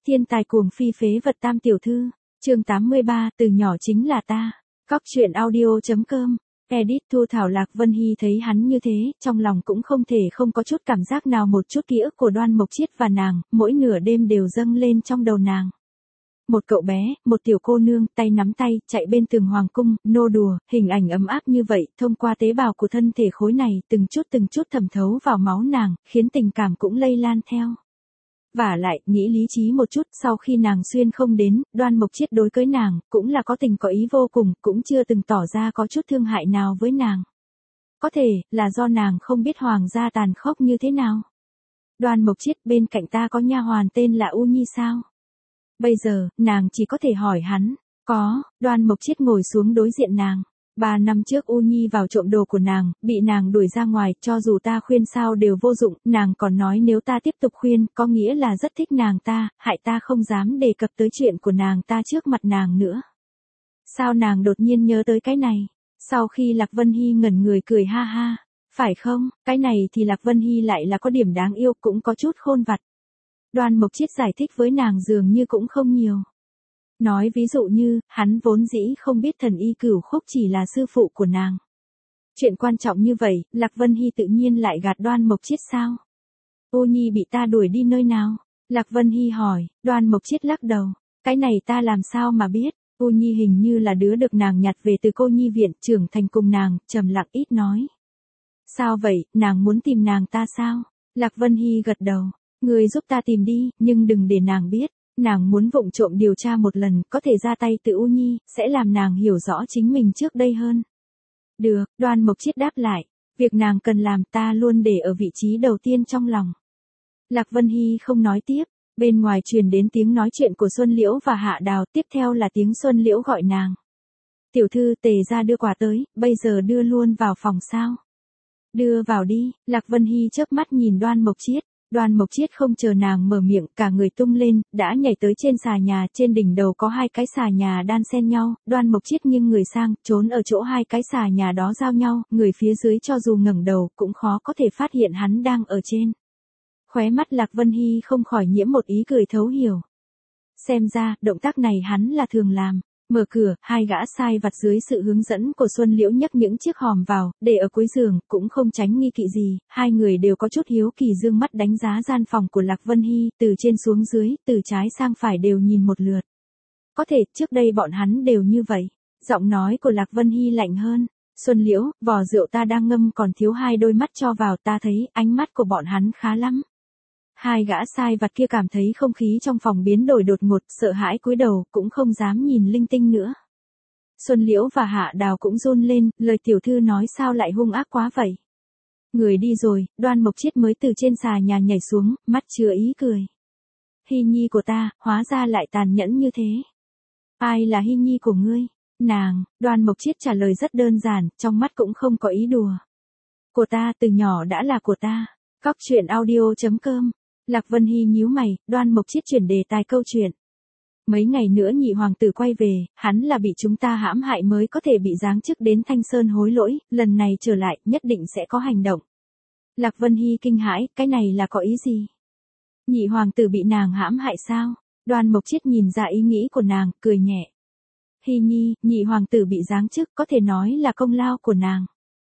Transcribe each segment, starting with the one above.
Thiên tài cuồng phi phế vật tam tiểu thư. Chương 83, từ nhỏ chính là ta. Cóc truyện audio.com. Edit Thu Thảo. Lạc Vân Hy thấy hắn như thế, trong lòng cũng không thể không có chút cảm giác nào, một chút ký ức của Đoan Mộc Chiết và nàng, mỗi nửa đêm đều dâng lên trong đầu nàng. Một cậu bé, một tiểu cô nương, tay nắm tay, chạy bên tường hoàng cung, nô đùa, hình ảnh ấm áp như vậy, thông qua tế bào của thân thể khối này, từng chút thẩm thấu vào máu nàng, khiến tình cảm cũng lây lan theo. Vả lại, nghĩ lý trí một chút, sau khi nàng xuyên không đến, Đoan Mộc Chiết đối với nàng, cũng là có tình có ý vô cùng, cũng chưa từng tỏ ra có chút thương hại nào với nàng. Có thể, là do nàng không biết hoàng gia tàn khốc như thế nào. Đoan Mộc Chiết, bên cạnh ta có nha hoàn tên là U Nhi sao? Bây giờ, nàng chỉ có thể hỏi hắn. Có. Đoan Mộc Chiết ngồi xuống đối diện nàng. 3 năm trước U Nhi vào trộm đồ của nàng, bị nàng đuổi ra ngoài, cho dù ta khuyên sao đều vô dụng, nàng còn nói nếu ta tiếp tục khuyên, có nghĩa là rất thích nàng ta, hại ta không dám đề cập tới chuyện của nàng ta trước mặt nàng nữa. Sao nàng đột nhiên nhớ tới cái này? Sau khi Lạc Vân Hy ngẩn người cười ha ha. Phải không, cái này thì Lạc Vân Hy lại là có điểm đáng yêu, cũng có chút khôn vặt. Đoan Mộc Chiết giải thích với nàng dường như cũng không nhiều. Nói ví dụ như, hắn vốn dĩ không biết Thần Y Cửu Khúc chỉ là sư phụ của nàng. Chuyện quan trọng như vậy, Lạc Vân Hy tự nhiên lại gạt Đoan Mộc Chiết sao? U Nhi bị ta đuổi đi nơi nào? Lạc Vân Hy hỏi. Đoan Mộc Chiết lắc đầu. Cái này ta làm sao mà biết? U Nhi hình như là đứa được nàng nhặt về từ cô nhi viện, trưởng thành cùng nàng, trầm lặng ít nói. Sao vậy, nàng muốn tìm nàng ta sao? Lạc Vân Hy gật đầu. Người giúp ta tìm đi, nhưng đừng để nàng biết. Nàng muốn vụng trộm điều tra một lần, có thể ra tay từ U Nhi, sẽ làm nàng hiểu rõ chính mình trước đây hơn. Được, Đoan Mộc Chiết đáp lại. Việc nàng cần làm ta luôn để ở vị trí đầu tiên trong lòng. Lạc Vân Hy không nói tiếp. Bên ngoài truyền đến tiếng nói chuyện của Xuân Liễu và Hạ Đào, tiếp theo là tiếng Xuân Liễu gọi nàng. Tiểu thư, Tề gia đưa quà tới, bây giờ đưa luôn vào phòng sao? Đưa vào đi. Lạc Vân Hy chớp mắt nhìn Đoan Mộc Chiết. Đoan Mộc Chiết không chờ nàng mở miệng, cả người tung lên, đã nhảy tới trên xà nhà, trên đỉnh đầu có 2 cái xà nhà đan xen nhau, Đoan Mộc Chiết nghiêng người sang, trốn ở chỗ 2 cái xà nhà đó giao nhau, người phía dưới cho dù ngẩng đầu, cũng khó có thể phát hiện hắn đang ở trên. Khóe mắt Lạc Vân Hy không khỏi nhiễm một ý cười thấu hiểu. Xem ra, động tác này hắn là thường làm. Mở cửa, 2 gã sai vặt dưới sự hướng dẫn của Xuân Liễu nhấc những chiếc hòm vào, để ở cuối giường, cũng không tránh nghi kỵ gì, 2 người đều có chút hiếu kỳ dương mắt đánh giá gian phòng của Lạc Vân Hy, từ trên xuống dưới, từ trái sang phải đều nhìn một lượt. Có thể, trước đây bọn hắn đều như vậy. Giọng nói của Lạc Vân Hy lạnh hơn. Xuân Liễu, vò rượu ta đang ngâm còn thiếu 2 đôi mắt cho vào, ta thấy, ánh mắt của bọn hắn khá lắm. 2 gã sai vặt kia cảm thấy không khí trong phòng biến đổi đột ngột, sợ hãi cúi đầu, cũng không dám nhìn linh tinh nữa. Xuân Liễu và Hạ Đào cũng run lên, lời tiểu thư nói sao lại hung ác quá vậy. Người đi rồi, Đoan Mộc Chiết mới từ trên xà nhà nhảy xuống, mắt chứa ý cười. Hy Nhi của ta, hóa ra lại tàn nhẫn như thế. Ai là Hy Nhi của ngươi? Nàng. Đoan Mộc Chiết trả lời rất đơn giản, trong mắt cũng không có ý đùa. Của ta, từ nhỏ đã là của ta. Cóc truyện audio.com. Lạc Vân Hy nhíu mày, Đoan Mộc Chiết chuyển đề tài câu chuyện. Mấy ngày nữa nhị hoàng tử quay về, hắn là bị chúng ta hãm hại mới có thể bị giáng chức đến Thanh Sơn hối lỗi, lần này trở lại, nhất định sẽ có hành động. Lạc Vân Hy kinh hãi, cái này là có ý gì? Nhị hoàng tử bị nàng hãm hại sao? Đoan Mộc Chiết nhìn ra ý nghĩ của nàng, cười nhẹ. Hy Nhi, nhị hoàng tử bị giáng chức có thể nói là công lao của nàng.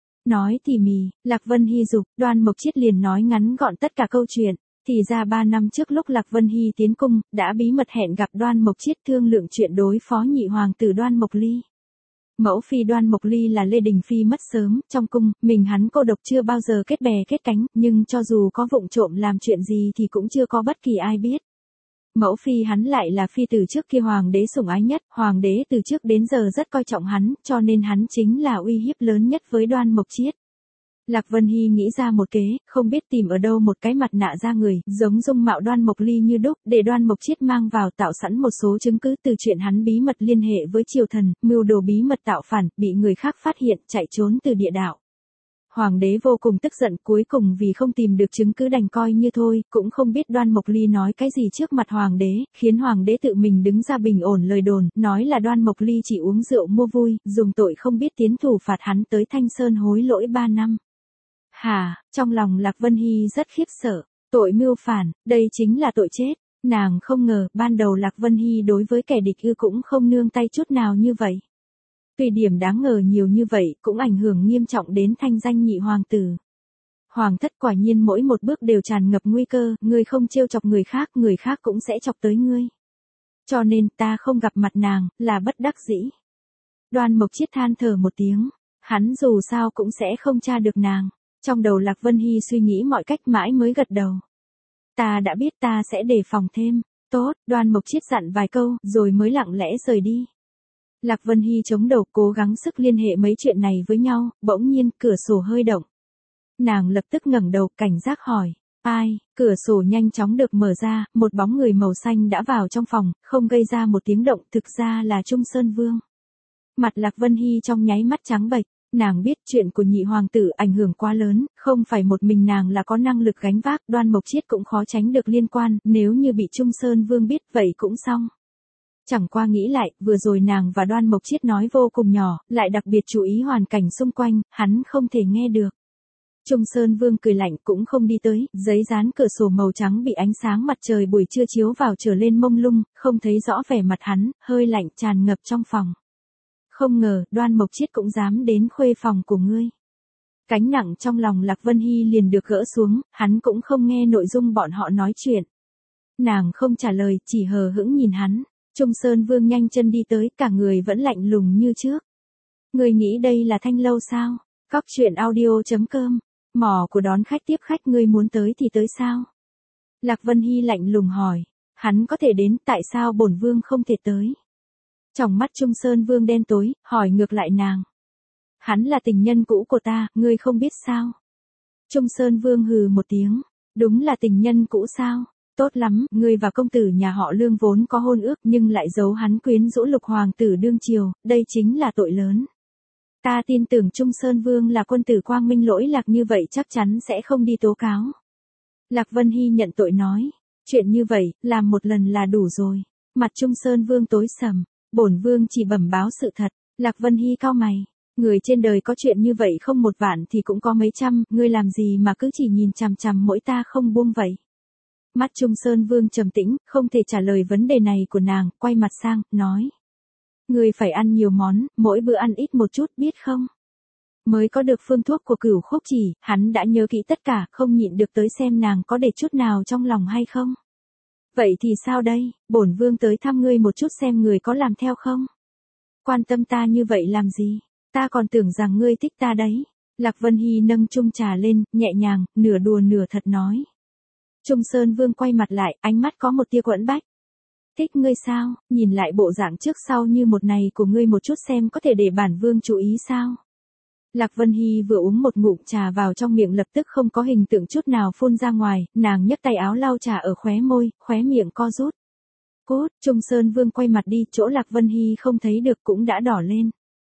Nói tỉ mỉ, Lạc Vân Hy dục, Đoan Mộc Chiết liền nói ngắn gọn tất cả câu chuyện. Thì ra 3 năm trước lúc Lạc Vân Hy tiến cung, đã bí mật hẹn gặp Đoan Mộc Chiết thương lượng chuyện đối phó nhị hoàng tử Đoan Mộc Ly. Mẫu phi Đoan Mộc Ly là Lê Đình Phi mất sớm, trong cung, mình hắn cô độc chưa bao giờ kết bè kết cánh, nhưng cho dù có vụng trộm làm chuyện gì thì cũng chưa có bất kỳ ai biết. Mẫu phi hắn lại là phi từ trước kia hoàng đế sủng ái nhất, hoàng đế từ trước đến giờ rất coi trọng hắn, cho nên hắn chính là uy hiếp lớn nhất với Đoan Mộc Chiết. Lạc Vân Hy nghĩ ra một kế, không biết tìm ở đâu một cái mặt nạ da người, giống dung mạo Đoan Mộc Ly như đúc, để Đoan Mộc Chiết mang vào tạo sẵn một số chứng cứ từ chuyện hắn bí mật liên hệ với triều thần, mưu đồ bí mật tạo phản, bị người khác phát hiện, chạy trốn từ địa đạo. Hoàng đế vô cùng tức giận, cuối cùng vì không tìm được chứng cứ đành coi như thôi, cũng không biết Đoan Mộc Ly nói cái gì trước mặt hoàng đế, khiến hoàng đế tự mình đứng ra bình ổn lời đồn, nói là Đoan Mộc Ly chỉ uống rượu mua vui, dùng tội không biết tiến thủ phạt hắn tới Thanh Sơn hối lỗi 3 năm. Trong lòng Lạc Vân Hy rất khiếp sợ, tội mưu phản, đây chính là tội chết. Nàng không ngờ, ban đầu Lạc Vân Hy đối với kẻ địch cũng không nương tay chút nào như vậy. Tuy điểm đáng ngờ nhiều như vậy cũng ảnh hưởng nghiêm trọng đến thanh danh nhị hoàng tử. Hoàng thất quả nhiên mỗi một bước đều tràn ngập nguy cơ, ngươi không trêu chọc người khác cũng sẽ chọc tới ngươi. Cho nên ta không gặp mặt nàng, là bất đắc dĩ. Đoan Mộc Chiết than thở một tiếng, hắn dù sao cũng sẽ không tra được nàng. Trong đầu Lạc Vân Hy suy nghĩ mọi cách mãi mới gật đầu. Ta đã biết, ta sẽ đề phòng thêm. Tốt, Đoan Mộc Chiết dặn vài câu, rồi mới lặng lẽ rời đi. Lạc Vân Hy chống đầu cố gắng sức liên hệ mấy chuyện này với nhau, bỗng nhiên cửa sổ hơi động. Nàng lập tức ngẩng đầu cảnh giác hỏi, ai, cửa sổ nhanh chóng được mở ra, một bóng người màu xanh đã vào trong phòng, không gây ra một tiếng động, thực ra là Trung Sơn Vương. Mặt Lạc Vân Hy trong nháy mắt trắng bệch, nàng biết chuyện của nhị hoàng tử ảnh hưởng quá lớn, không phải một mình nàng là có năng lực gánh vác, Đoan Mộc Chiết cũng khó tránh được liên quan, nếu như bị Trung Sơn Vương biết vậy cũng xong. Chẳng qua nghĩ lại, vừa rồi nàng và Đoan Mộc Chiết nói vô cùng nhỏ, lại đặc biệt chú ý hoàn cảnh xung quanh, hắn không thể nghe được. Trung Sơn Vương cười lạnh cũng không đi tới, giấy dán cửa sổ màu trắng bị ánh sáng mặt trời buổi trưa chiếu vào trở lên mông lung, không thấy rõ vẻ mặt hắn, hơi lạnh tràn ngập trong phòng. Không ngờ, Đoan Mộc Chiết cũng dám đến khuê phòng của ngươi. Cánh nặng trong lòng Lạc Vân Hy liền được gỡ xuống, hắn cũng không nghe nội dung bọn họ nói chuyện. Nàng không trả lời, chỉ hờ hững nhìn hắn. Trung Sơn Vương nhanh chân đi tới, cả người vẫn lạnh lùng như trước. Ngươi nghĩ đây là Thanh Lâu sao? Cóc truyện audio.com. Mỏ của đón khách tiếp khách, ngươi muốn tới thì tới sao? Lạc Vân Hy lạnh lùng hỏi. Hắn có thể đến, tại sao bổn vương không thể tới? Trong mắt Trung Sơn Vương đen tối, hỏi ngược lại nàng. Hắn là tình nhân cũ của ta, ngươi không biết sao? Trung Sơn Vương hừ một tiếng. Đúng là tình nhân cũ sao? Tốt lắm, ngươi và công tử nhà họ Lương vốn có hôn ước nhưng lại giấu hắn quyến rũ lục hoàng tử đương triều, đây chính là tội lớn. Ta tin tưởng Trung Sơn Vương là quân tử quang minh lỗi lạc như vậy chắc chắn sẽ không đi tố cáo. Lạc Vân Hy nhận tội nói, chuyện như vậy, làm một lần là đủ rồi. Mặt Trung Sơn Vương tối sầm, bổn vương chỉ bẩm báo sự thật. Lạc Vân Hy cau mày, người trên đời có chuyện như vậy không một vạn thì cũng có mấy trăm, ngươi làm gì mà cứ chỉ nhìn chằm chằm mỗi ta không buông vậy. Mắt Trung Sơn Vương trầm tĩnh, không thể trả lời vấn đề này của nàng, quay mặt sang, nói. Ngươi phải ăn nhiều món, mỗi bữa ăn ít một chút biết không? Mới có được phương thuốc của Cửu Khúc Chỉ, hắn đã nhớ kỹ tất cả, không nhịn được tới xem nàng có để chút nào trong lòng hay không. Vậy thì sao đây, bổn vương tới thăm ngươi một chút xem người có làm theo không? Quan tâm ta như vậy làm gì? Ta còn tưởng rằng ngươi thích ta đấy. Lạc Vân Hy nâng chung trà lên, nhẹ nhàng, nửa đùa nửa thật nói. Trung Sơn Vương quay mặt lại, ánh mắt có một tia quẫn bách. Thích ngươi sao, nhìn lại bộ dạng trước sau như một này của ngươi một chút xem có thể để bản vương chú ý sao. Lạc Vân Hy vừa uống một ngụm trà vào trong miệng lập tức không có hình tượng chút nào phun ra ngoài, nàng nhấc tay áo lau trà ở khóe môi, khóe miệng co rút. Cốt, Trung Sơn Vương quay mặt đi, chỗ Lạc Vân Hy không thấy được cũng đã đỏ lên.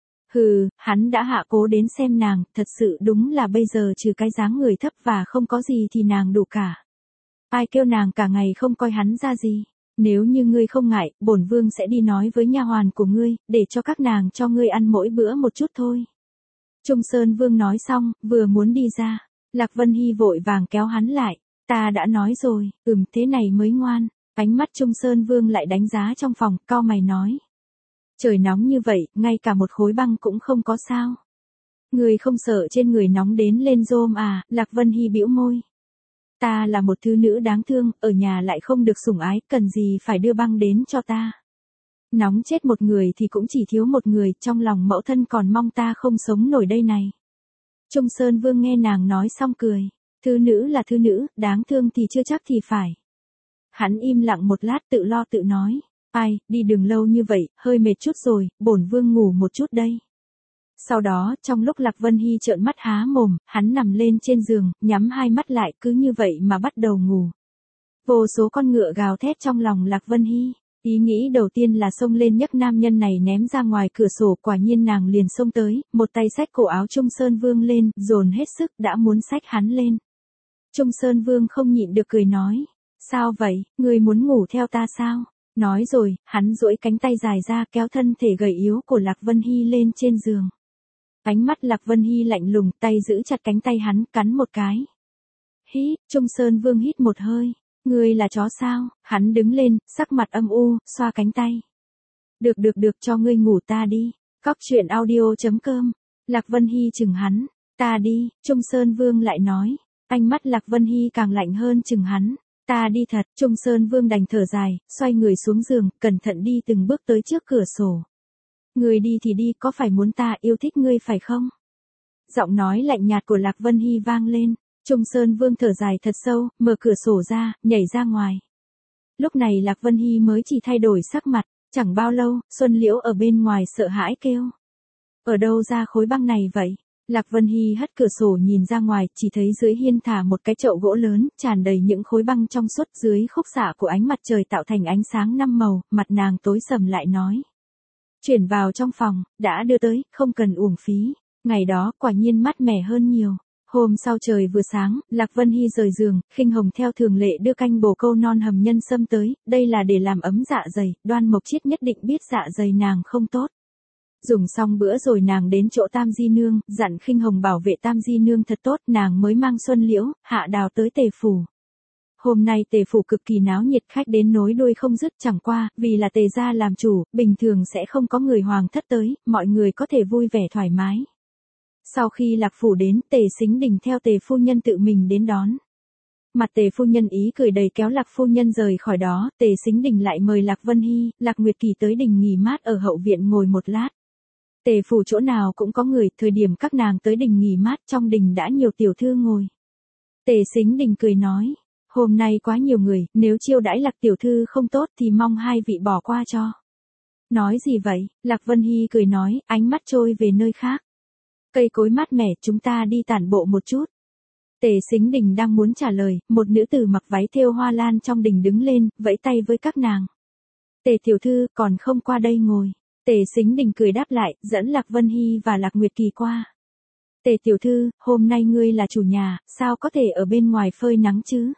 Hừ, hắn đã hạ cố đến xem nàng, thật sự đúng là bây giờ trừ cái dáng người thấp và không có gì thì nàng đủ cả. Ai kêu nàng cả ngày không coi hắn ra gì. Nếu như ngươi không ngại, bổn vương sẽ đi nói với nha hoàn của ngươi, để cho các nàng cho ngươi ăn mỗi bữa một chút thôi. Trung Sơn Vương nói xong, vừa muốn đi ra. Lạc Vân Hy vội vàng kéo hắn lại. Ta đã nói rồi, thế này mới ngoan. Ánh mắt Trung Sơn Vương lại đánh giá trong phòng, cau mày nói. Trời nóng như vậy, ngay cả một khối băng cũng không có sao. Ngươi không sợ trên người nóng đến lên rôm à, Lạc Vân Hy bĩu môi. Ta là một thứ nữ đáng thương, ở nhà lại không được sủng ái, cần gì phải đưa băng đến cho ta. Nóng chết một người thì cũng chỉ thiếu một người, trong lòng mẫu thân còn mong ta không sống nổi đây này. Trung Sơn Vương nghe nàng nói xong cười. Thứ nữ là thứ nữ, đáng thương thì chưa chắc thì phải. Hắn im lặng một lát tự lo tự nói. Ai, đi đường lâu như vậy, hơi mệt chút rồi, bổn vương ngủ một chút đây. Sau đó, trong lúc Lạc Vân Hy trợn mắt há mồm, hắn nằm lên trên giường, nhắm hai mắt lại cứ như vậy mà bắt đầu ngủ. Vô số con ngựa gào thét trong lòng Lạc Vân Hy. Ý nghĩ đầu tiên là xông lên nhấc nam nhân này ném ra ngoài cửa sổ, quả nhiên nàng liền xông tới, một tay xách cổ áo Trung Sơn Vương lên, dồn hết sức đã muốn xách hắn lên. Trung Sơn Vương không nhịn được cười nói. Sao vậy, ngươi muốn ngủ theo ta sao? Nói rồi, hắn duỗi cánh tay dài ra kéo thân thể gầy yếu của Lạc Vân Hy lên trên giường. Ánh mắt Lạc Vân Hy lạnh lùng, tay giữ chặt cánh tay hắn, cắn một cái. Hít, Trung Sơn Vương hít một hơi. Ngươi là chó sao? Hắn đứng lên, sắc mặt âm u, xoa cánh tay. Được cho ngươi ngủ ta đi. Cóc truyện audio.com. Lạc Vân Hy chừng hắn. Ta đi, Trung Sơn Vương lại nói. Ánh mắt Lạc Vân Hy càng lạnh hơn chừng hắn. Ta đi thật, Trung Sơn Vương đành thở dài, xoay người xuống giường, cẩn thận đi từng bước tới trước cửa sổ. Người đi thì đi, có phải muốn ta yêu thích ngươi phải không? Giọng nói lạnh nhạt của Lạc Vân Hy vang lên. Trung Sơn Vương thở dài thật sâu, mở cửa sổ ra, nhảy ra ngoài. Lúc này Lạc Vân Hy mới chỉ thay đổi sắc mặt, chẳng bao lâu, Xuân Liễu ở bên ngoài sợ hãi kêu. Ở đâu ra khối băng này vậy? Lạc Vân Hy hất cửa sổ nhìn ra ngoài, chỉ thấy dưới hiên thả một cái chậu gỗ lớn, tràn đầy những khối băng trong suốt, dưới khúc xạ của ánh mặt trời tạo thành ánh sáng năm màu, mặt nàng tối sầm lại nói. Chuyển vào trong phòng, đã đưa tới, không cần uổng phí. Ngày đó, quả nhiên mát mẻ hơn nhiều. Hôm sau trời vừa sáng, Lạc Vân Hy rời giường, Khinh Hồng theo thường lệ đưa canh bồ câu non hầm nhân sâm tới, đây là để làm ấm dạ dày, Đoan Mộc Chiết nhất định biết dạ dày nàng không tốt. Dùng xong bữa rồi nàng đến chỗ Tam Di Nương, dặn Khinh Hồng bảo vệ Tam Di Nương thật tốt, nàng mới mang Xuân Liễu, Hạ Đào tới Tề Phủ. Hôm nay Tề Phủ cực kỳ náo nhiệt, khách đến nối đuôi không dứt, chẳng qua, vì là Tề gia làm chủ, bình thường sẽ không có người hoàng thất tới, mọi người có thể vui vẻ thoải mái. Sau khi Lạc Phủ đến, Tề Sính Đình theo Tề phu nhân tự mình đến đón. Mặt Tề phu nhân ý cười đầy kéo Lạc phu nhân rời khỏi đó, Tề Sính Đình lại mời Lạc Vân Hy, Lạc Nguyệt Kỳ tới đình nghỉ mát ở hậu viện ngồi một lát. Tề phủ chỗ nào cũng có người, thời điểm các nàng tới đình nghỉ mát trong đình đã nhiều tiểu thư ngồi. Tề Sính Đình cười nói, hôm nay quá nhiều người, nếu chiêu đãi Lạc tiểu thư không tốt thì mong hai vị bỏ qua cho. Nói gì vậy? Lạc Vân Hy cười nói, ánh mắt trôi về nơi khác. Cây cối mát mẻ, chúng ta đi tản bộ một chút. Tề Sính Đình đang muốn trả lời, một nữ tử mặc váy thêu hoa lan trong đình đứng lên, vẫy tay với các nàng. Tề tiểu thư, còn không qua đây ngồi. Tề Sính Đình cười đáp lại, dẫn Lạc Vân Hy và Lạc Nguyệt Kỳ qua. Tề tiểu thư, hôm nay ngươi là chủ nhà, sao có thể ở bên ngoài phơi nắng chứ?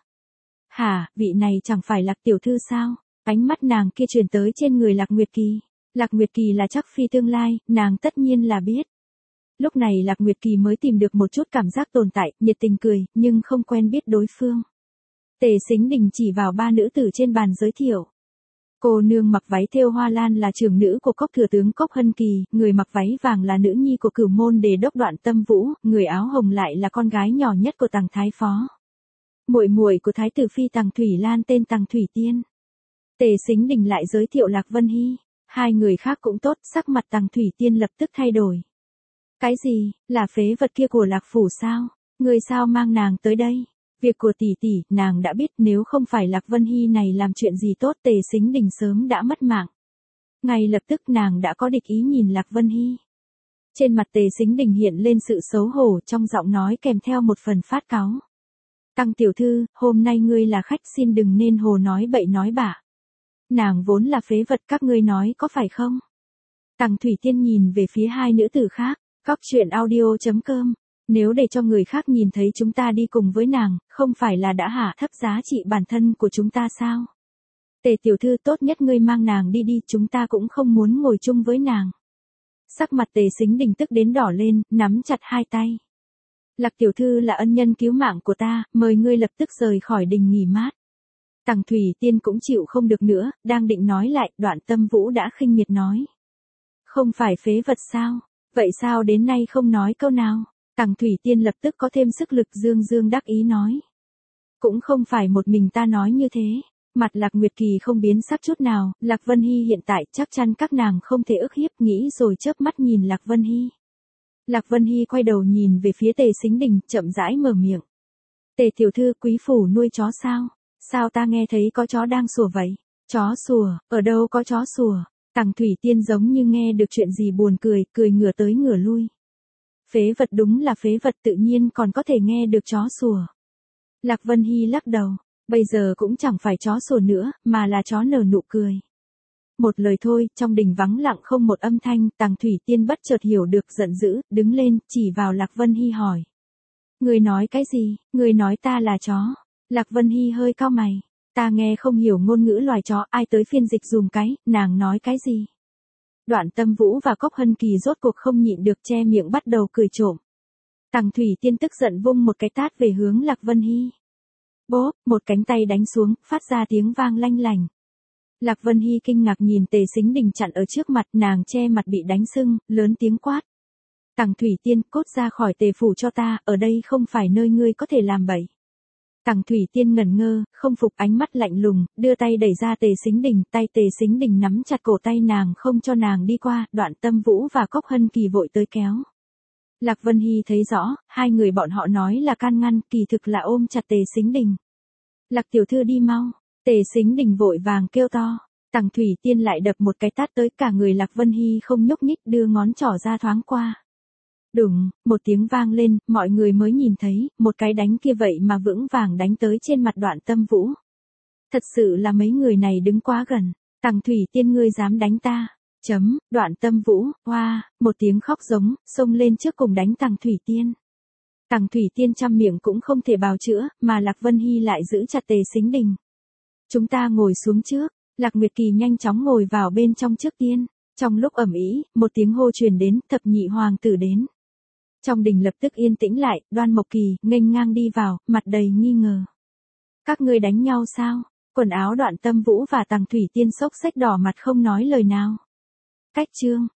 Hả, vị này chẳng phải Lạc tiểu thư sao? Ánh mắt nàng kia chuyển tới trên người Lạc Nguyệt Kỳ. Lạc Nguyệt Kỳ là chắc phi tương lai, nàng tất nhiên là biết. Lúc này Lạc Nguyệt Kỳ mới tìm được một chút cảm giác tồn tại, nhiệt tình cười, nhưng không quen biết đối phương. Tề Sính Đình chỉ vào ba nữ tử trên bàn giới thiệu. Cô nương mặc váy thêu hoa lan là trưởng nữ của Cốc thừa tướng Cốc Hân Kỳ, người mặc váy vàng là nữ nhi của Cửu môn đề đốc Đoạn Tâm Vũ, người áo hồng lại là con gái nhỏ nhất của Tằng Thái Phó. Muội muội của Thái tử phi Tằng Thủy Lan tên Tằng Thủy Tiên. Tề Sính Đình lại giới thiệu Lạc Vân Hy, hai người khác cũng tốt, sắc mặt Tằng Thủy Tiên lập tức thay đổi. Cái gì, là phế vật kia của Lạc phủ sao? Người sao mang nàng tới đây? Việc của tỷ tỷ, nàng đã biết, nếu không phải Lạc Vân Hy này làm chuyện gì tốt, Tề Sính Đình sớm đã mất mạng. Ngay lập tức nàng đã có địch ý nhìn Lạc Vân Hy. Trên mặt Tề Sính Đình hiện lên sự xấu hổ, trong giọng nói kèm theo một phần phát cáu. Tằng tiểu thư, hôm nay ngươi là khách, xin đừng nên hồ nói bậy nói bạ. Nàng vốn là phế vật, các ngươi nói có phải không? Tằng Thủy Tiên nhìn về phía hai nữ tử khác. Cóc truyện audio.com. Nếu để cho người khác nhìn thấy chúng ta đi cùng với nàng, không phải là đã hạ thấp giá trị bản thân của chúng ta sao? Tề tiểu thư, tốt nhất ngươi mang nàng đi đi, chúng ta cũng không muốn ngồi chung với nàng. Sắc mặt Tề Sính Đình tức đến đỏ lên, nắm chặt hai tay. Lạc tiểu thư là ân nhân cứu mạng của ta, mời ngươi lập tức rời khỏi đình nghỉ mát. Tằng Thủy Tiên cũng chịu không được nữa, đang định nói lại, Đoạn Tâm Vũ đã khinh miệt nói. Không phải phế vật sao? Vậy sao đến nay không nói câu nào? Tằng Thủy Tiên lập tức có thêm sức lực, dương dương đắc ý nói. Cũng không phải một mình ta nói như thế. Mặt Lạc Nguyệt Kỳ không biến sắc chút nào, Lạc Vân Hy hiện tại chắc chắn các nàng không thể ức hiếp, nghĩ rồi chớp mắt nhìn Lạc Vân Hy. Lạc Vân Hy quay đầu nhìn về phía Tề Sính Đình, chậm rãi mở miệng. Tề tiểu thư, quý phủ nuôi chó sao? Sao ta nghe thấy có chó đang sủa vậy? Chó sủa, ở đâu có chó sủa? Tằng Thủy Tiên giống như nghe được chuyện gì buồn cười, cười ngửa tới ngửa lui. Phế vật, đúng là phế vật, tự nhiên còn có thể nghe được chó sủa. Lạc Vân Hy lắc đầu, bây giờ cũng chẳng phải chó sủa nữa, mà là chó nở nụ cười. Một lời thôi, trong đình vắng lặng không một âm thanh, Tằng Thủy Tiên bất chợt hiểu được, giận dữ, đứng lên, chỉ vào Lạc Vân Hy hỏi. Người nói cái gì? Người nói ta là chó. Lạc Vân Hy hơi cau mày. Ta nghe không hiểu ngôn ngữ loài chó, ai tới phiên dịch dùm cái, nàng nói cái gì? Đoạn Tâm Vũ và Cốc Hân Kỳ rốt cuộc không nhịn được, che miệng bắt đầu cười trộm. Tằng Thủy Tiên tức giận vung một cái tát về hướng Lạc Vân Hy. Bốp, một cánh tay đánh xuống, phát ra tiếng vang lanh lành. Lạc Vân Hy kinh ngạc nhìn Tề Sính Đình chặn ở trước mặt, nàng che mặt bị đánh sưng, lớn tiếng quát. Tằng Thủy Tiên, cút ra khỏi Tề phủ cho ta, ở đây không phải nơi ngươi có thể làm bậy. Tằng Thủy Tiên ngẩn ngơ, không phục, ánh mắt lạnh lùng, đưa tay đẩy ra Tề Sính Đình, tay Tề Sính Đình nắm chặt cổ tay nàng không cho nàng đi qua, Đoạn Tâm Vũ và Cốc Hân Kỳ vội tới kéo. Lạc Vân Hy thấy rõ, hai người bọn họ nói là can ngăn, kỳ thực là ôm chặt Tề Sính Đình. Lạc tiểu thư đi mau, Tề Sính Đình vội vàng kêu to. Tằng Thủy Tiên lại đập một cái tát tới, cả người Lạc Vân Hy không nhúc nhích, đưa ngón trỏ ra thoáng qua. Đùng, một tiếng vang lên, mọi người mới nhìn thấy, một cái đánh kia vậy mà vững vàng đánh tới trên mặt Đoạn Tâm Vũ. Thật sự là mấy người này đứng quá gần. Tằng Thủy Tiên, ngươi dám đánh ta? Đoạn Tâm Vũ, hoa, một tiếng khóc giống, xông lên trước cùng đánh Tằng Thủy Tiên. Tằng Thủy Tiên trăm miệng cũng không thể bào chữa, mà Lạc Vân Hy lại giữ chặt Tề Sính Đình. Chúng ta ngồi xuống trước. Lạc Nguyệt Kỳ nhanh chóng ngồi vào bên trong trước tiên. Trong lúc ầm ĩ, một tiếng hô truyền đến, thập nhị hoàng tử đến. Trong đình lập tức yên tĩnh lại, Đoan Mộc Kỳ nghênh ngang đi vào, mặt đầy nghi ngờ. Các ngươi đánh nhau sao? Quần áo Đoạn Tâm Vũ và Tằng Thủy Tiên xốc xếch đỏ mặt không nói lời nào. Cách chương